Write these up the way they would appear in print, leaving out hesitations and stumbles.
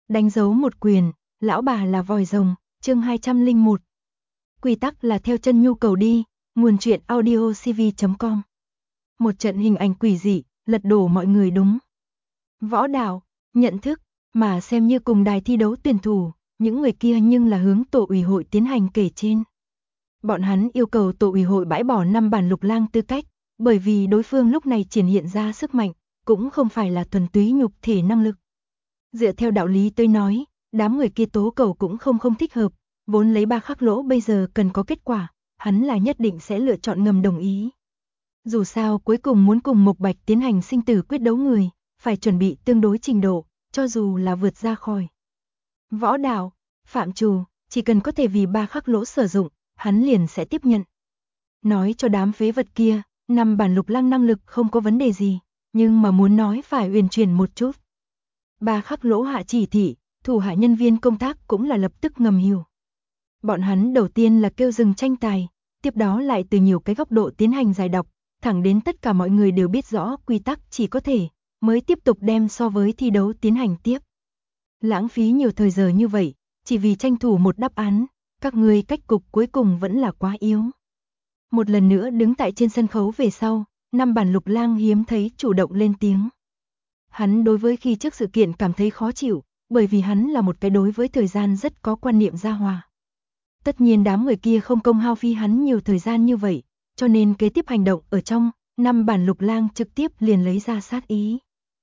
Đánh dấu một quyền, lão bà là vòi rồng, chương 201. Quy tắc là theo chân nhu cầu đi, nguồn truyện audiocv.com. Một trận hình ảnh quỷ dị, lật đổ mọi người đúng. Võ đạo, nhận thức, mà xem như cùng đài thi đấu tuyển thủ, những người kia nhưng là hướng tổ ủy hội tiến hành kể trên. Bọn hắn yêu cầu tổ ủy hội bãi bỏ 5 bản lục lang tư cách, bởi vì đối phương lúc này triển hiện ra sức mạnh, cũng không phải là thuần túy nhục thể năng lực. Dựa theo đạo lý tôi nói, đám người kia tố cầu cũng không thích hợp, vốn lấy Ba Khắc Lỗ bây giờ cần có kết quả, hắn là nhất định sẽ lựa chọn ngầm đồng ý. Dù sao cuối cùng muốn cùng Mộc Bạch tiến hành sinh tử quyết đấu người, phải chuẩn bị tương đối trình độ, cho dù là vượt ra khỏi võ đạo, phạm trù, chỉ cần có thể vì Ba Khắc Lỗ sử dụng, hắn liền sẽ tiếp nhận. Nói cho đám phế vật kia, 5 bản lục lang năng lực không có vấn đề gì, nhưng mà muốn nói phải uyển chuyển một chút. Ba Khắc Lỗ hạ chỉ thị, thủ hạ nhân viên công tác cũng là lập tức ngầm hiểu. Bọn hắn đầu tiên là kêu dừng tranh tài, tiếp đó lại từ nhiều cái góc độ tiến hành giải đọc, thẳng đến tất cả mọi người đều biết rõ quy tắc chỉ có thể, mới tiếp tục đem so với thi đấu tiến hành tiếp. Lãng phí nhiều thời giờ như vậy, chỉ vì tranh thủ một đáp án, các ngươi cách cục cuối cùng vẫn là quá yếu. Một lần nữa đứng tại trên sân khấu về sau, 5 bản lục lang hiếm thấy chủ động lên tiếng. Hắn đối với khi trước sự kiện cảm thấy khó chịu, bởi vì hắn là một cái đối với thời gian rất có quan niệm gia hòa. Tất nhiên đám người kia không công hao phí hắn nhiều thời gian như vậy, cho nên kế tiếp hành động ở trong, 5 bản lục lang trực tiếp liền lấy ra sát ý.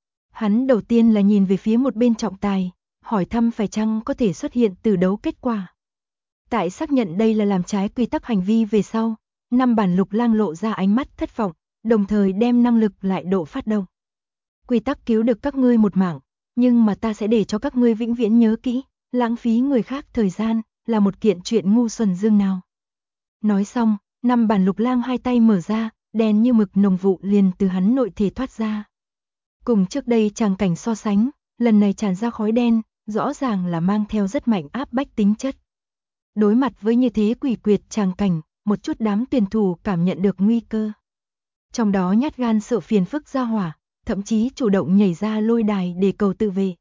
Hắn đầu tiên là nhìn về phía một bên trọng tài, hỏi thăm phải chăng có thể xuất hiện từ đấu kết quả. Tại xác nhận đây là làm trái quy tắc hành vi về sau, 5 bản lục lang lộ ra ánh mắt thất vọng, đồng thời đem năng lực lại độ phát động. Quy tắc cứu được các ngươi một mạng, nhưng mà ta sẽ để cho các ngươi vĩnh viễn nhớ kỹ, lãng phí người khác thời gian là một kiện chuyện ngu xuẩn dương nào. Nói xong, 5 bản lục lang hai tay mở ra, đen như mực nồng vụ liền từ hắn nội thể thoát ra. Cùng trước đây tràng cảnh so sánh, lần này tràn ra khói đen, rõ ràng là mang theo rất mạnh áp bách tính chất. Đối mặt với như thế quỷ quyệt tràng cảnh, một chút đám tuyển thủ cảm nhận được nguy cơ. Trong đó nhát gan sợ phiền phức ra hỏa, thậm chí chủ động nhảy ra lôi đài để cầu tự vệ.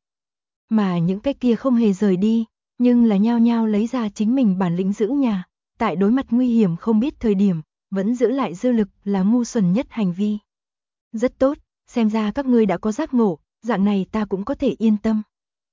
Mà những cái kia không hề rời đi, nhưng là nhao nhao lấy ra chính mình bản lĩnh giữ nhà, tại đối mặt nguy hiểm không biết thời điểm, vẫn giữ lại dư lực là ngu xuẩn nhất hành vi. Rất tốt, xem ra các ngươi đã có giác ngộ, dạng này ta cũng có thể yên tâm.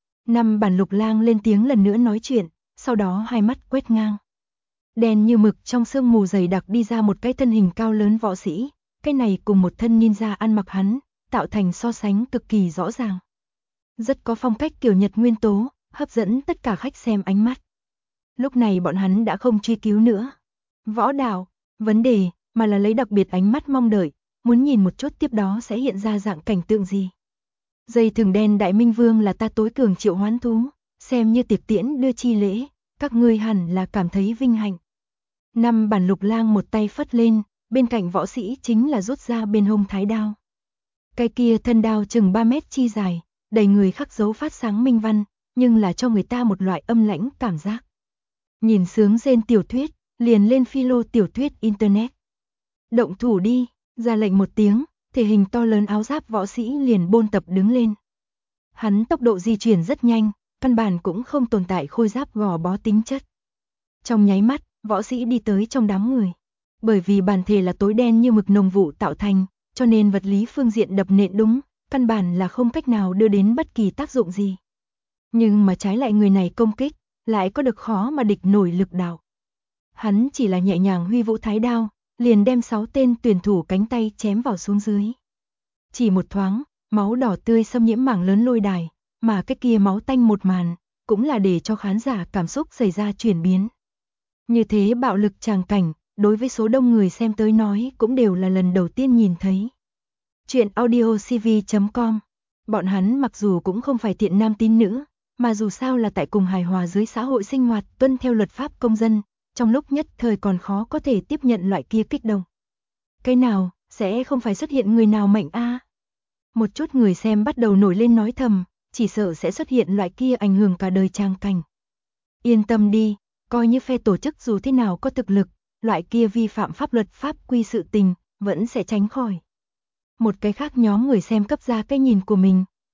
5 bản lục lang lên tiếng lần nữa nói chuyện, sau đó hai mắt quét ngang. Đen như mực trong sương mù dày đặc đi ra một cái thân hình cao lớn võ sĩ, cái này cùng một thân ninja ăn mặc hắn, tạo thành so sánh cực kỳ rõ ràng. Rất có phong cách kiểu Nhật nguyên tố, hấp dẫn tất cả khách xem ánh mắt. Lúc này bọn hắn đã không truy cứu nữa võ đạo, vấn đề, mà là lấy đặc biệt ánh mắt mong đợi, muốn nhìn một chút tiếp đó sẽ hiện ra dạng cảnh tượng gì. Dây thừng đen Đại Minh Vương là ta tối cường triệu hoán thú, xem như tiệc tiễn đưa chi lễ, các ngươi hẳn là cảm thấy vinh hạnh. 5 bản lục lang một tay phất lên, bên cạnh võ sĩ chính là rút ra bên hông thái đao. Cái kia thân đao chừng 3 mét chi dài, đầy người khắc dấu phát sáng minh văn, nhưng là cho người ta một loại âm lãnh cảm giác. Nhìn sướng rên tiểu thuyết, liền lên philo tiểu thuyết internet. Động thủ đi, ra lệnh một tiếng, thể hình to lớn áo giáp võ sĩ liền bôn tập đứng lên. Hắn tốc độ di chuyển rất nhanh, căn bản cũng không tồn tại khôi giáp gò bó tính chất. Trong nháy mắt, võ sĩ đi tới trong đám người. Bởi vì bản thể là tối đen như mực nồng vụ tạo thành, cho nên vật lý phương diện đập nện đúng, căn bản là không cách nào đưa đến bất kỳ tác dụng gì. Nhưng mà trái lại người này công kích, lại có được khó mà địch nổi lực đạo. Hắn chỉ là nhẹ nhàng huy vũ thái đao, liền đem 6 tên tuyển thủ cánh tay chém vào xuống dưới. Chỉ một thoáng, máu đỏ tươi xâm nhiễm mảng lớn lôi đài, mà cái kia máu tanh một màn, cũng là để cho khán giả cảm xúc xảy ra chuyển biến. Như thế bạo lực tràng cảnh, đối với số đông người xem tới nói cũng đều là lần đầu tiên nhìn thấy. Chuyện audiocv.com. Bọn hắn mặc dù cũng không phải thiện nam tín nữ, mà dù sao là tại cùng hài hòa dưới xã hội sinh hoạt tuân theo luật pháp công dân, trong lúc nhất thời còn khó có thể tiếp nhận loại kia kích động. Cái nào, sẽ không phải xuất hiện người nào mệnh a? Một chút người xem bắt đầu nổi lên nói thầm, chỉ sợ sẽ xuất hiện loại kia ảnh hưởng cả đời trang cảnh. Yên tâm đi, coi như phe tổ chức dù thế nào có thực lực, loại kia vi phạm pháp luật pháp quy sự tình, vẫn sẽ tránh khỏi. Một cái khác nhóm người xem cấp ra cái nhìn của mình,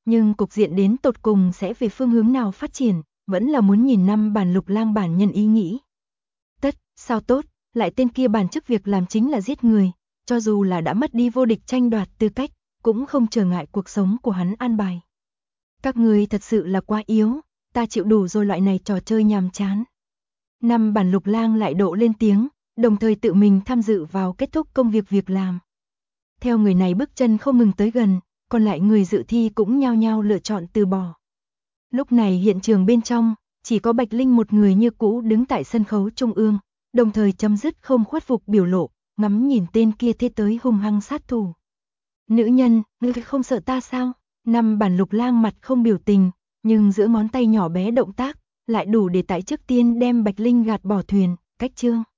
Nhưng cục diện đến tột cùng sẽ về phương hướng nào phát triển, vẫn là muốn nhìn 5 bản Lục Lang bản nhân ý nghĩ. Sao tốt, lại tên kia bản chức việc làm chính là giết người, cho dù là đã mất đi vô địch tranh đoạt tư cách, cũng không trở ngại cuộc sống của hắn an bài. Các người thật sự là quá yếu, ta chịu đủ rồi loại này trò chơi nhàm chán. 5 bản Lục Lang lại độ lên tiếng, đồng thời tự mình tham dự vào kết thúc công việc làm. Theo người này bước chân không ngừng tới gần, còn lại người dự thi cũng nhao nhao lựa chọn từ bỏ. Lúc này hiện trường bên trong, chỉ có Bạch Linh một người như cũ đứng tại sân khấu trung ương, đồng thời chấm dứt không khuất phục biểu lộ, ngắm nhìn tên kia thế tới hung hăng sát thủ. Nữ nhân, ngươi không sợ ta sao? 5 bản Lục Lang mặt không biểu tình, nhưng giữa ngón tay nhỏ bé động tác, lại đủ để tại trước tiên đem Bạch Linh gạt bỏ thuyền, cách chương.